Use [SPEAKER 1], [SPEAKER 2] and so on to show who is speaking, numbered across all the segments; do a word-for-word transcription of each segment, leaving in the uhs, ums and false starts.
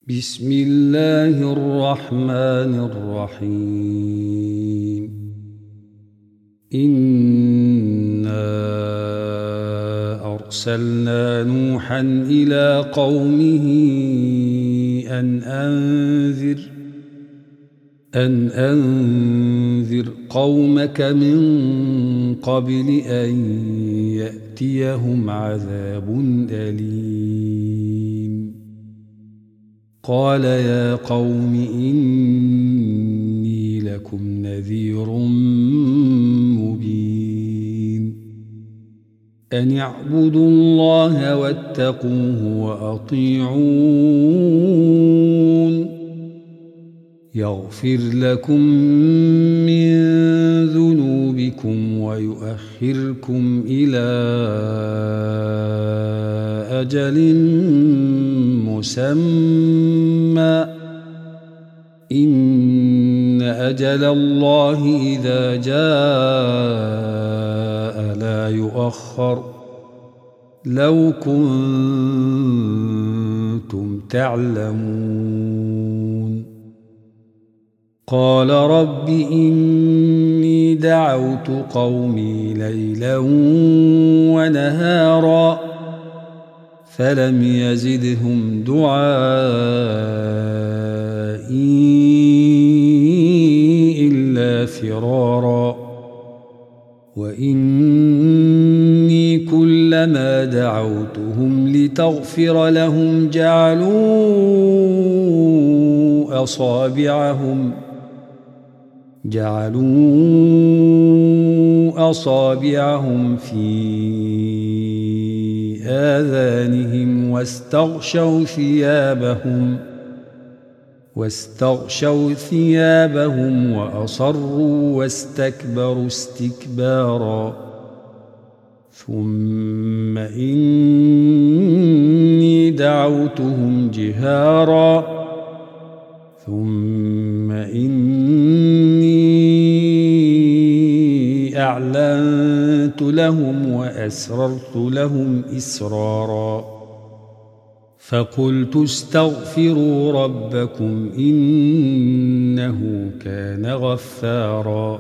[SPEAKER 1] بسم الله الرحمن الرحيم. إنا أرسلنا نوحا إلى قومه أن أنذر أن أنذر قومك من قبل أن يأتيهم عذاب أليم. قال يا قوم إني لكم نذير مبين. أن اعبدوا الله واتقوه وأطيعون يغفر لكم من ذنوبكم ويؤخركم إلى أجل مسمى إن أجل الله إذا جاء لا يؤخر لو كنتم تعلمون. قال رب إني دعوت قومي ليلا ونهارا فلم يزدهم دعائي إلا فرارا. وإني كلما دعوتهم لتغفر لهم جعلوا أصابعهم جعلوا أصابعهم في آذانهم واستغشوا ثيابهم واستغشوا ثيابهم وأصروا واستكبروا استكبارا. ثم إني دعوتهم جهارا ثم إني أعلنت لهم وأسررت لهم إسرارا. فقلت استغفروا ربكم إنه كان غفارا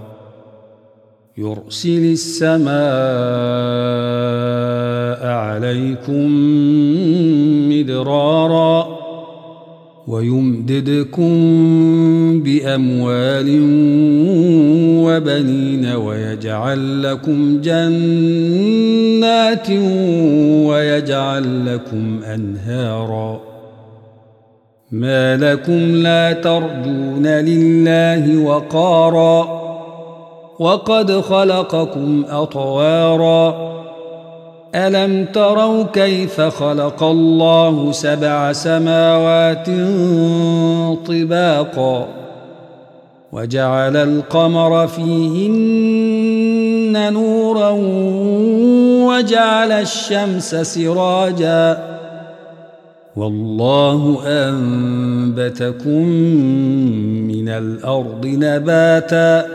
[SPEAKER 1] يرسل السماء عليكم مدرارا ويمددكم بأموال وبنين ويجعل لكم جنات ويجعل لكم أنهارا. ما لكم لا ترجون لله وقارا وقد خلقكم أطوارا. ألم تروا كيف خلق الله سبع سماوات طباقا وجعل القمر فيهن نورا وجعل الشمس سراجا والله أنبتكم من الأرض نباتا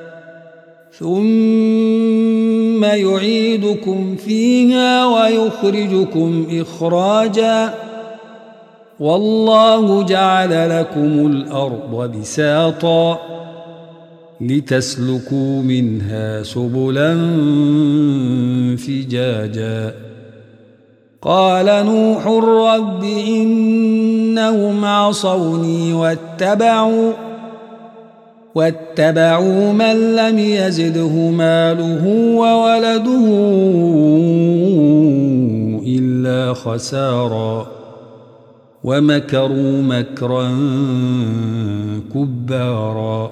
[SPEAKER 1] ثم يعيدكم فيها ويخرجكم إخراجا والله جعل لكم الأرض بساطا لتسلكوا منها سبلا فجاجا. قال نوح رب إنهم عصوني واتبعوا واتبعوا من لم يزده ماله وولده إلا خسارا ومكروا مكرا كبارا.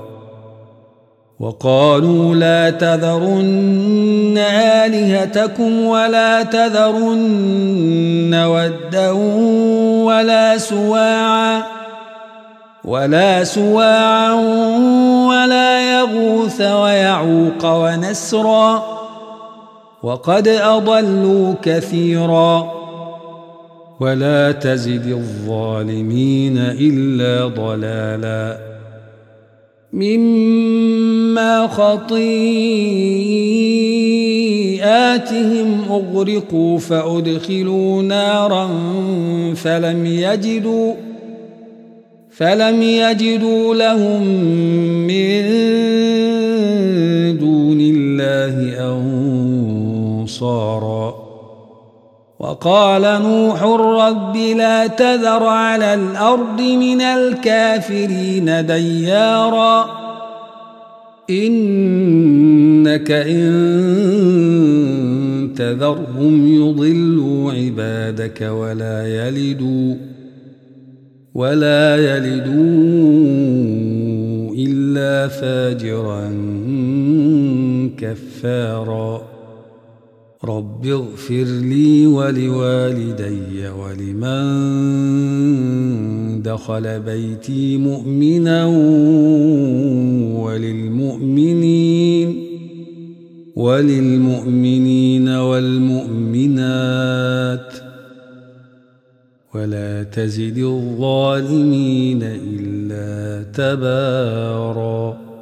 [SPEAKER 1] وقالوا لا تذرن آلهتكم ولا تذرن ودا ولا سواعا ولا سواعا ولا يغوث ويعوق ونسرا وقد أضلوا كثيرا ولا تزد الظالمين إلا ضلالا. مما خطيئاتهم أغرقوا فأدخلوا نارا فلم يجدوا فلم يجدوا لهم من دون الله أنصارا. وقال نوح رب لا تذر على الأرض من الكافرين ديارا إنك إن تذرهم يضلوا عبادك ولا يلدوا ولا يلدوا إلا فاجرا كفارا. رب اغفر لي ولوالدي ولمن دخل بيتي مؤمنا وللمؤمنين وللمؤمنين والمؤمنات ولا تزد الظالمين إلا تباراً.